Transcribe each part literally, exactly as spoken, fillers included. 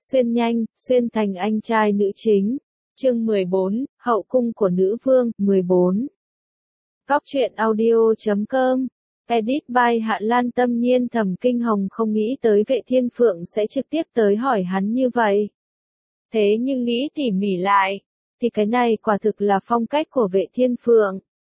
xuyên nhanh, xuyên thành anh trai nữ chính. Chương mười bốn, Hậu cung của nữ vương, mười bốn. Cóc truyện audio chấm com, edit by Hạ Lan. Tâm nhiên Thẩm Kinh Hồng không nghĩ tới Vệ Thiên Phượng sẽ trực tiếp tới hỏi hắn như vậy. Thế nhưng nghĩ tỉ mỉ lại, thì cái này quả thực là phong cách của Vệ Thiên Phượng.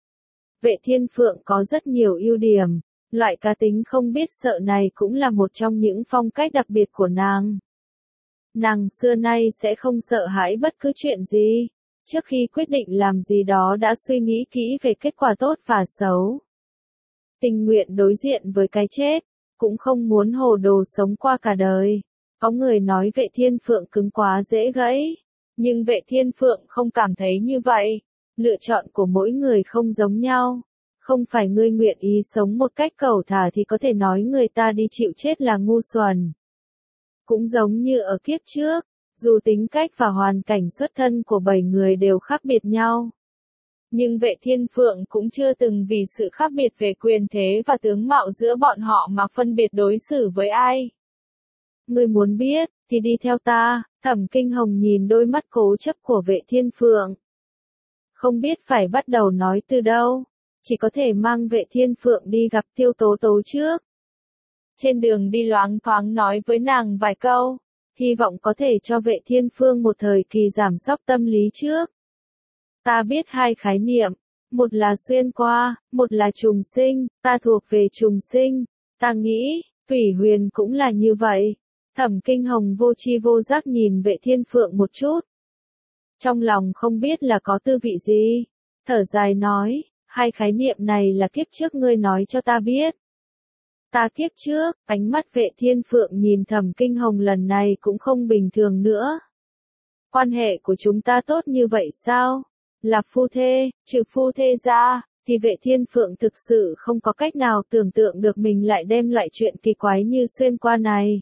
Vệ Thiên Phượng có rất nhiều ưu điểm, loại cá tính không biết sợ này cũng là một trong những phong cách đặc biệt của nàng. Nàng xưa nay sẽ không sợ hãi bất cứ chuyện gì, trước khi quyết định làm gì đó đã suy nghĩ kỹ về kết quả tốt và xấu. Tình nguyện đối diện với cái chết, cũng không muốn hồ đồ sống qua cả đời. Có người nói Vệ Thiên Phượng cứng quá dễ gãy, nhưng Vệ Thiên Phượng không cảm thấy như vậy. Lựa chọn của mỗi người không giống nhau. Không phải ngươi nguyện ý sống một cách cẩu thả thì có thể nói người ta đi chịu chết là ngu xuẩn. Cũng giống như ở kiếp trước, dù tính cách và hoàn cảnh xuất thân của bảy người đều khác biệt nhau. Nhưng Vệ Thiên Phượng cũng chưa từng vì sự khác biệt về quyền thế và tướng mạo giữa bọn họ mà phân biệt đối xử với ai. Ngươi muốn biết, thì đi theo ta. Thẩm Kinh Hồng nhìn đôi mắt cố chấp của Vệ Thiên Phượng. Không biết phải bắt đầu nói từ đâu, chỉ có thể mang Vệ Thiên Phượng đi gặp Tiêu Tố Tố trước. Trên đường đi loáng thoáng nói với nàng vài câu, hy vọng có thể cho Vệ Thiên Phương một thời kỳ giảm sóc tâm lý trước. Ta biết hai khái niệm, một là xuyên qua, một là trùng sinh, ta thuộc về trùng sinh, ta nghĩ, Thủy Huyền cũng là như vậy. Thẩm Kinh Hồng vô tri vô giác nhìn Vệ Thiên Phượng một chút. Trong lòng không biết là có tư vị gì, thở dài nói, hai khái niệm này là kiếp trước ngươi nói cho ta biết. Ta kiếp trước, ánh mắt Vệ Thiên Phượng nhìn Thẩm Kinh Hồng lần này cũng không bình thường nữa. Quan hệ của chúng ta tốt như vậy sao? Là phu thê, trừ phu thê ra, thì Vệ Thiên Phượng thực sự không có cách nào tưởng tượng được mình lại đem loại chuyện kỳ quái như xuyên qua này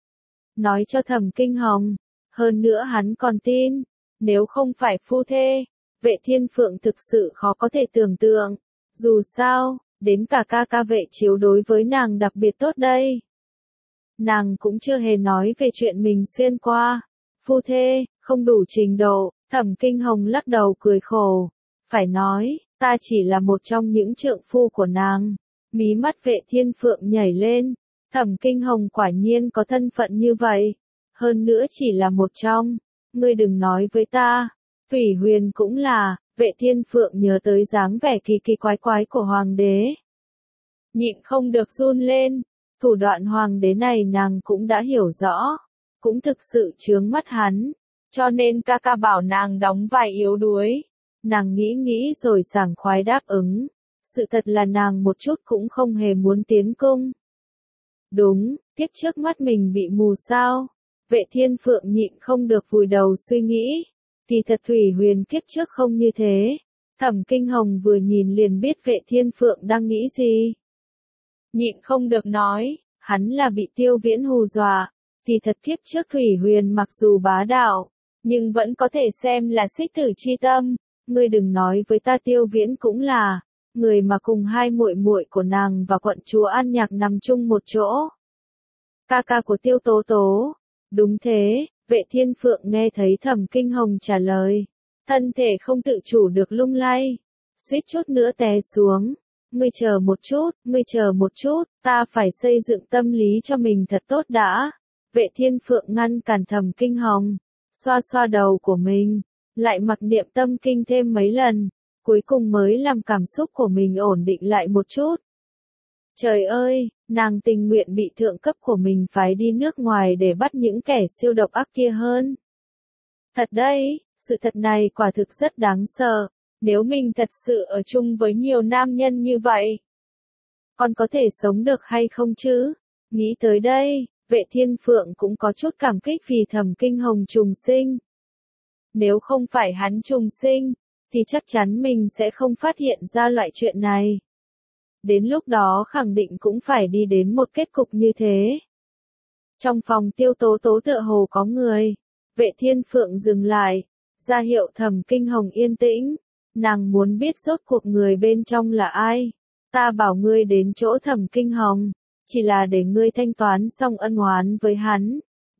nói cho Thẩm Kinh Hồng. Hơn nữa hắn còn tin, nếu không phải phu thê, Vệ Thiên Phượng thực sự khó có thể tưởng tượng. Dù sao, đến cả ca ca Vệ Chiếu đối với nàng đặc biệt tốt đây. Nàng cũng chưa hề nói về chuyện mình xuyên qua. Phu thê, không đủ trình độ. Thẩm Kinh Hồng lắc đầu cười khổ. Phải nói, ta chỉ là một trong những trượng phu của nàng. Mí mắt Vệ Thiên Phượng nhảy lên. Thẩm Kinh Hồng quả nhiên có thân phận như vậy. Hơn nữa chỉ là một trong. Ngươi đừng nói với ta. Thủy Huyền cũng là. Vệ Thiên Phượng nhớ tới dáng vẻ kỳ kỳ quái quái của hoàng đế. Nhịn không được run lên. Thủ đoạn hoàng đế này nàng cũng đã hiểu rõ. Cũng thực sự chướng mắt hắn. Cho nên ca ca bảo nàng đóng vai yếu đuối. Nàng nghĩ nghĩ rồi sảng khoái đáp ứng. Sự thật là nàng một chút cũng không hề muốn tiến cung. Đúng, kiếp trước mắt mình bị mù sao? Vệ Thiên Phượng nhịn không được vùi đầu suy nghĩ. Thì thật Thủy Huyền kiếp trước không như thế. Thẩm Kinh Hồng vừa nhìn liền biết Vệ Thiên Phượng đang nghĩ gì. Nhịn không được nói, hắn là bị Tiêu Viễn hù dọa. Thì thật kiếp trước Thủy Huyền mặc dù bá đạo, nhưng vẫn có thể xem là xích tử chi tâm. Ngươi đừng nói với ta Tiêu Viễn cũng là người mà cùng hai muội muội của nàng và quận chúa An Nhạc nằm chung một chỗ. Ca ca của Tiêu Tố Tố. Đúng thế. Vệ Thiên Phượng nghe thấy Thẩm Kinh Hồng trả lời, thân thể không tự chủ được lung lay, suýt chút nữa té xuống. Ngươi chờ một chút, ngươi chờ một chút, ta phải xây dựng tâm lý cho mình thật tốt đã. Vệ Thiên Phượng ngăn cản Thẩm Kinh Hồng, xoa xoa đầu của mình, lại mặc niệm tâm kinh thêm mấy lần, cuối cùng mới làm cảm xúc của mình ổn định lại một chút. Trời ơi, nàng tình nguyện bị thượng cấp của mình phái đi nước ngoài để bắt những kẻ siêu độc ác kia hơn. Thật đấy, sự thật này quả thực rất đáng sợ. Nếu mình thật sự ở chung với nhiều nam nhân như vậy, còn có thể sống được hay không chứ? Nghĩ tới đây, Vệ Thiên Phượng cũng có chút cảm kích vì Thẩm Kinh Hồng trùng sinh. Nếu không phải hắn trùng sinh, thì chắc chắn mình sẽ không phát hiện ra loại chuyện này. Đến lúc đó khẳng định cũng phải đi đến một kết cục như thế. Trong phòng Tiêu Tố Tố tựa hồ có người. Vệ Thiên Phượng dừng lại, ra hiệu Thẩm Kinh Hồng yên tĩnh. Nàng muốn biết rốt cuộc người bên trong là ai. Ta bảo ngươi đến chỗ Thẩm Kinh Hồng, chỉ là để ngươi thanh toán xong ân oán với hắn.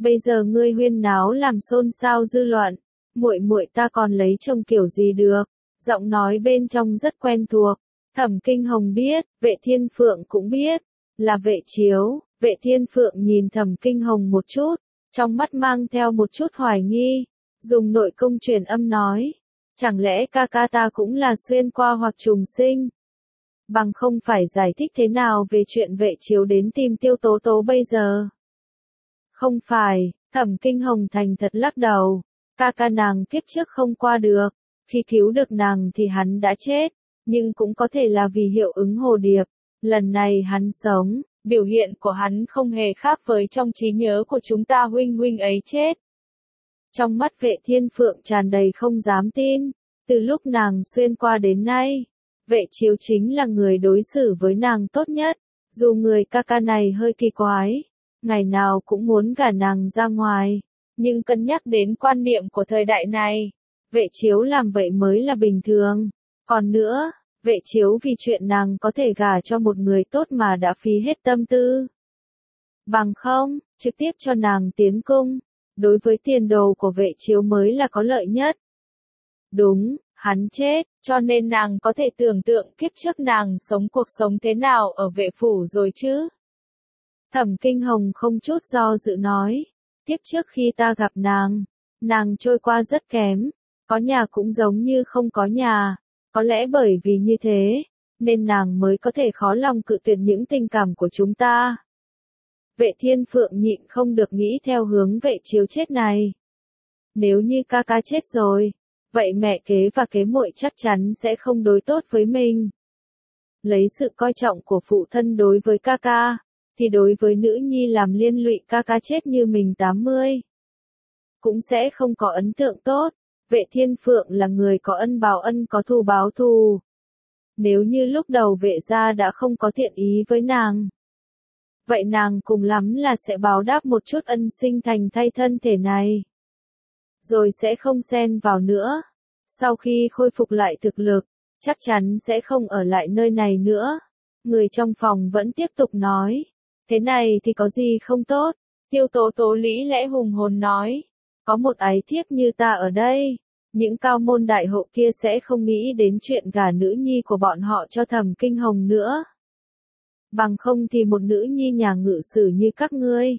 Bây giờ ngươi huyên náo làm xôn xao dư luận, muội muội ta còn lấy chồng kiểu gì được? Giọng nói bên trong rất quen thuộc. Thẩm Kinh Hồng biết, Vệ Thiên Phượng cũng biết, là Vệ Chiếu. Vệ Thiên Phượng nhìn Thẩm Kinh Hồng một chút, trong mắt mang theo một chút hoài nghi, dùng nội công truyền âm nói, chẳng lẽ ca ca ta cũng là xuyên qua hoặc trùng sinh? Bằng không phải giải thích thế nào về chuyện Vệ Chiếu đến tìm Tiêu Tố Tố bây giờ? Không phải, Thẩm Kinh Hồng thành thật lắc đầu, ca ca nàng kiếp trước không qua được, khi cứu được nàng thì hắn đã chết, nhưng cũng có thể là vì hiệu ứng hồ điệp, lần này hắn sống. Biểu hiện của hắn không hề khác với trong trí nhớ của chúng ta huynh huynh ấy chết. Trong mắt Vệ Thiên Phượng tràn đầy không dám tin, từ lúc nàng xuyên qua đến nay, Vệ Chiếu chính là người đối xử với nàng tốt nhất, dù người ca ca này hơi kỳ quái, ngày nào cũng muốn gả nàng ra ngoài, nhưng cân nhắc đến quan niệm của thời đại này, Vệ Chiếu làm vậy mới là bình thường. Còn nữa, Vệ Chiếu vì chuyện nàng có thể gả cho một người tốt mà đã phí hết tâm tư. Bằng không, trực tiếp cho nàng tiến cung, đối với tiền đồ của Vệ Chiếu mới là có lợi nhất. Đúng, hắn chết, cho nên nàng có thể tưởng tượng kiếp trước nàng sống cuộc sống thế nào ở Vệ phủ rồi chứ. Thẩm Kinh Hồng không chút do dự nói, kiếp trước khi ta gặp nàng, nàng trôi qua rất kém, có nhà cũng giống như không có nhà. Có lẽ bởi vì như thế, nên nàng mới có thể khó lòng cự tuyệt những tình cảm của chúng ta. Vệ Thiên Phượng nhịn không được nghĩ theo hướng Vệ Chiếu chết này. Nếu như ca ca chết rồi, vậy mẹ kế và kế muội chắc chắn sẽ không đối tốt với mình. Lấy sự coi trọng của phụ thân đối với ca ca, thì đối với nữ nhi làm liên lụy ca ca chết như mình tám mươi. Cũng sẽ không có ấn tượng tốt. Vệ Thiên Phượng là người có ân báo ân có thù báo thù. Nếu như lúc đầu Vệ gia đã không có thiện ý với nàng, vậy nàng cùng lắm là sẽ báo đáp một chút ân sinh thành thay thân thể này, rồi sẽ không xen vào nữa. Sau khi khôi phục lại thực lực, chắc chắn sẽ không ở lại nơi này nữa. Người trong phòng vẫn tiếp tục nói, thế này thì có gì không tốt? Tiêu Tố Tố lý lẽ hùng hồn nói, có một ái thiếp như ta ở đây, những cao môn đại hộ kia sẽ không nghĩ đến chuyện gả nữ nhi của bọn họ cho Thẩm Kinh Hồng nữa. Bằng không thì một nữ nhi nhà ngự sử như các ngươi,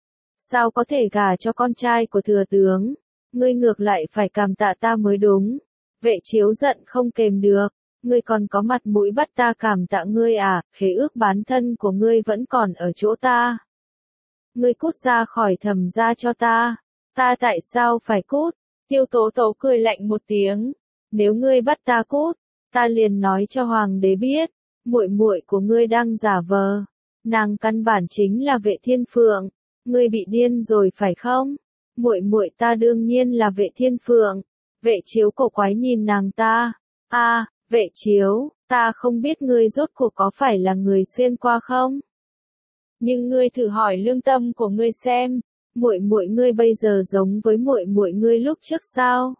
sao có thể gả cho con trai của thừa tướng? Ngươi ngược lại phải cảm tạ ta mới đúng. Vệ Chiếu giận không kềm được, ngươi còn có mặt mũi bắt ta cảm tạ ngươi à? Khế ước bán thân của ngươi vẫn còn ở chỗ ta. Ngươi cút ra khỏi Thẩm gia cho ta. Ta tại sao phải cút? Tiêu Tố Tố cười lạnh một tiếng, nếu ngươi bắt ta cút, ta liền nói cho hoàng đế biết, muội muội của ngươi đang giả vờ, nàng căn bản chính là Vệ Thiên Phượng, ngươi bị điên rồi phải không? Muội muội ta đương nhiên là Vệ Thiên Phượng. Vệ Chiếu cổ quái nhìn nàng ta, a, à, Vệ Chiếu, ta không biết ngươi rốt cuộc có phải là người xuyên qua không? Nhưng ngươi thử hỏi lương tâm của ngươi xem. Muội muội ngươi bây giờ giống với muội muội ngươi lúc trước sao?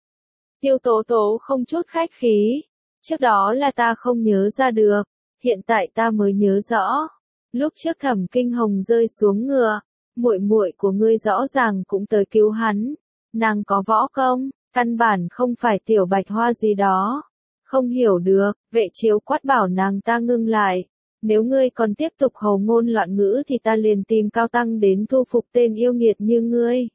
Tiêu Tố Tố không chút khách khí, trước đó là ta không nhớ ra được, hiện tại ta mới nhớ rõ. Lúc trước Thẩm Kinh Hồng rơi xuống ngựa, muội muội của ngươi rõ ràng cũng tới cứu hắn, nàng có võ công, căn bản không phải tiểu bạch hoa gì đó. Không hiểu được, Vệ Chiếu quát bảo nàng ta ngưng lại. Nếu ngươi còn tiếp tục hầu ngôn loạn ngữ thì ta liền tìm cao tăng đến thu phục tên yêu nghiệt như ngươi.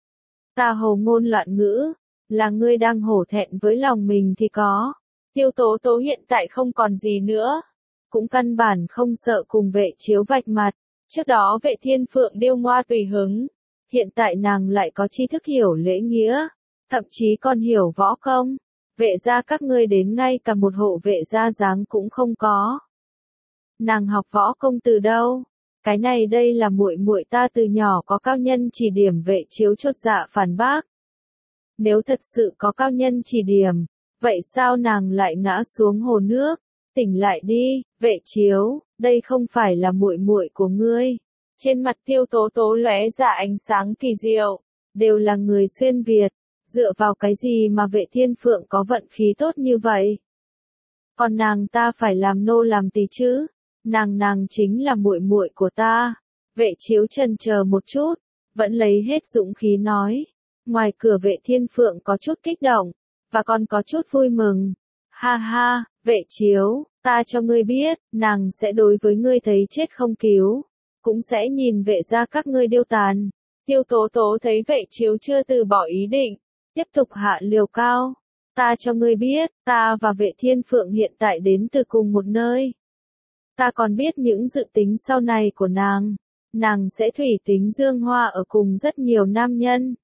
Ta hầu ngôn loạn ngữ, là ngươi đang hổ thẹn với lòng mình thì có. Tiêu Tố Tố hiện tại không còn gì nữa, cũng căn bản không sợ cùng Vệ Chiếu vạch mặt. Trước đó Vệ Thiên Phượng điêu ngoa tùy hứng, hiện tại nàng lại có tri thức hiểu lễ nghĩa, thậm chí còn hiểu võ công. Vệ gia các ngươi đến ngay cả một hộ vệ gia dáng cũng không có. Nàng học võ công từ đâu? Cái này đây là muội muội ta từ nhỏ có cao nhân chỉ điểm. Vệ Chiếu chột dạ phản bác. Nếu thật sự có cao nhân chỉ điểm, vậy sao nàng lại ngã xuống hồ nước? Tỉnh lại đi, Vệ Chiếu, đây không phải là muội muội của ngươi. Trên mặt Tiêu Tố Tố lóe ra ánh sáng kỳ diệu, đều là người xuyên Việt, dựa vào cái gì mà Vệ Thiên Phượng có vận khí tốt như vậy? Còn nàng ta phải làm nô làm tỳ chứ? Nàng nàng chính là muội muội của ta. Vệ Chiếu chần chờ một chút, vẫn lấy hết dũng khí nói. Ngoài cửa Vệ Thiên Phượng có chút kích động, và còn có chút vui mừng. Ha ha, Vệ Chiếu, ta cho ngươi biết, nàng sẽ đối với ngươi thấy chết không cứu, cũng sẽ nhìn Vệ gia các ngươi điêu tàn. Tiêu Tố Tố thấy Vệ Chiếu chưa từ bỏ ý định, tiếp tục hạ liều cao. Ta cho ngươi biết, ta và Vệ Thiên Phượng hiện tại đến từ cùng một nơi. Ta còn biết những dự tính sau này của nàng. Nàng sẽ thủy tính dương hoa ở cùng rất nhiều nam nhân.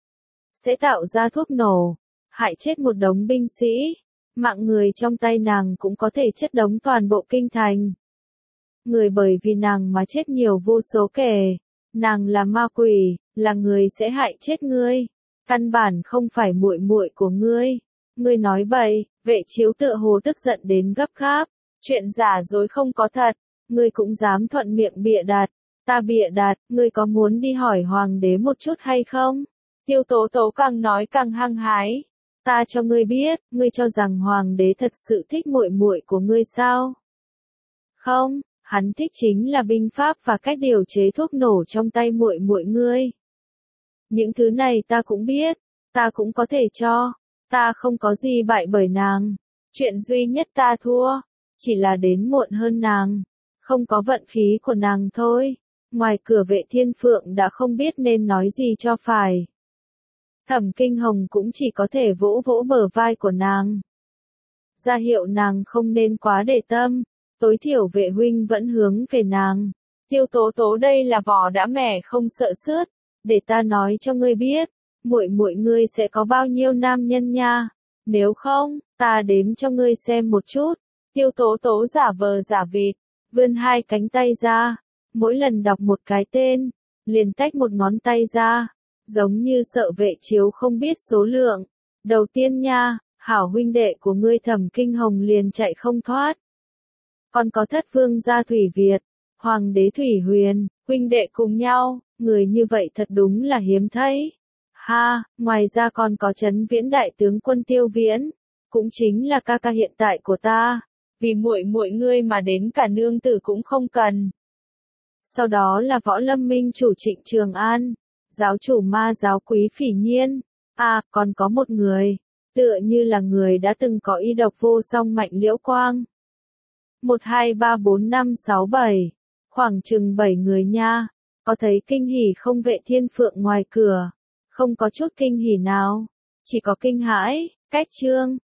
Sẽ tạo ra thuốc nổ, hại chết một đống binh sĩ. Mạng người trong tay nàng cũng có thể chất đống toàn bộ kinh thành. Người bởi vì nàng mà chết nhiều vô số kể. Nàng là ma quỷ, là người sẽ hại chết ngươi. Căn bản không phải muội muội của ngươi. Ngươi nói bậy. Vệ Chiếu tựa hồ tức giận đến gấp gáp. Chuyện giả dối không có thật. Ngươi cũng dám thuận miệng bịa đặt. Ta bịa đặt, ngươi có muốn đi hỏi hoàng đế một chút hay không? Tiêu Tố Tố càng nói càng hăng hái. Ta cho ngươi biết, ngươi cho rằng hoàng đế thật sự thích muội muội của ngươi sao? Không, hắn thích chính là binh pháp và cách điều chế thuốc nổ trong tay muội muội ngươi. Những thứ này ta cũng biết, ta cũng có thể cho, ta không có gì bại bởi nàng. Chuyện duy nhất ta thua, chỉ là đến muộn hơn nàng, không có vận khí của nàng thôi. Ngoài cửa Vệ Thiên Phượng đã không biết nên nói gì cho phải. Thẩm Kinh Hồng cũng chỉ có thể vỗ vỗ bờ vai của nàng. Ra hiệu nàng không nên quá để tâm, tối thiểu Vệ huynh vẫn hướng về nàng. Tiêu Tố Tố đây là vỏ đã mẻ không sợ sướt, để ta nói cho ngươi biết, muội muội ngươi sẽ có bao nhiêu nam nhân nha. Nếu không, ta đếm cho ngươi xem một chút. Tiêu Tố Tố giả vờ giả vịt, vươn hai cánh tay ra, mỗi lần đọc một cái tên, liền tách một ngón tay ra, giống như sợ Vệ Chiếu không biết số lượng. Đầu tiên nha, hảo huynh đệ của ngươi Thẩm Kinh Hồng liền chạy không thoát. Còn có thất vương gia Thủy Việt, hoàng đế Thủy Huyền, huynh đệ cùng nhau, người như vậy thật đúng là hiếm thấy. Ha, ngoài ra còn có Trấn Viễn đại tướng quân Tiêu Viễn, cũng chính là ca ca hiện tại của ta, vì muội muội ngươi mà đến cả nương tử cũng không cần. Sau đó là Võ Lâm Minh chủ Trịnh Trường An, giáo chủ ma giáo Quý Phỉ Nhiên. À, còn có một người, tựa như là người đã từng có y độc vô song Mạnh Liễu Quang. Một hai ba bốn năm sáu bảy, khoảng chừng bảy người nha. Có thấy kinh hỉ không? Vệ Thiên Phượng ngoài cửa, không có chút kinh hỉ nào, chỉ có kinh hãi. Cách chương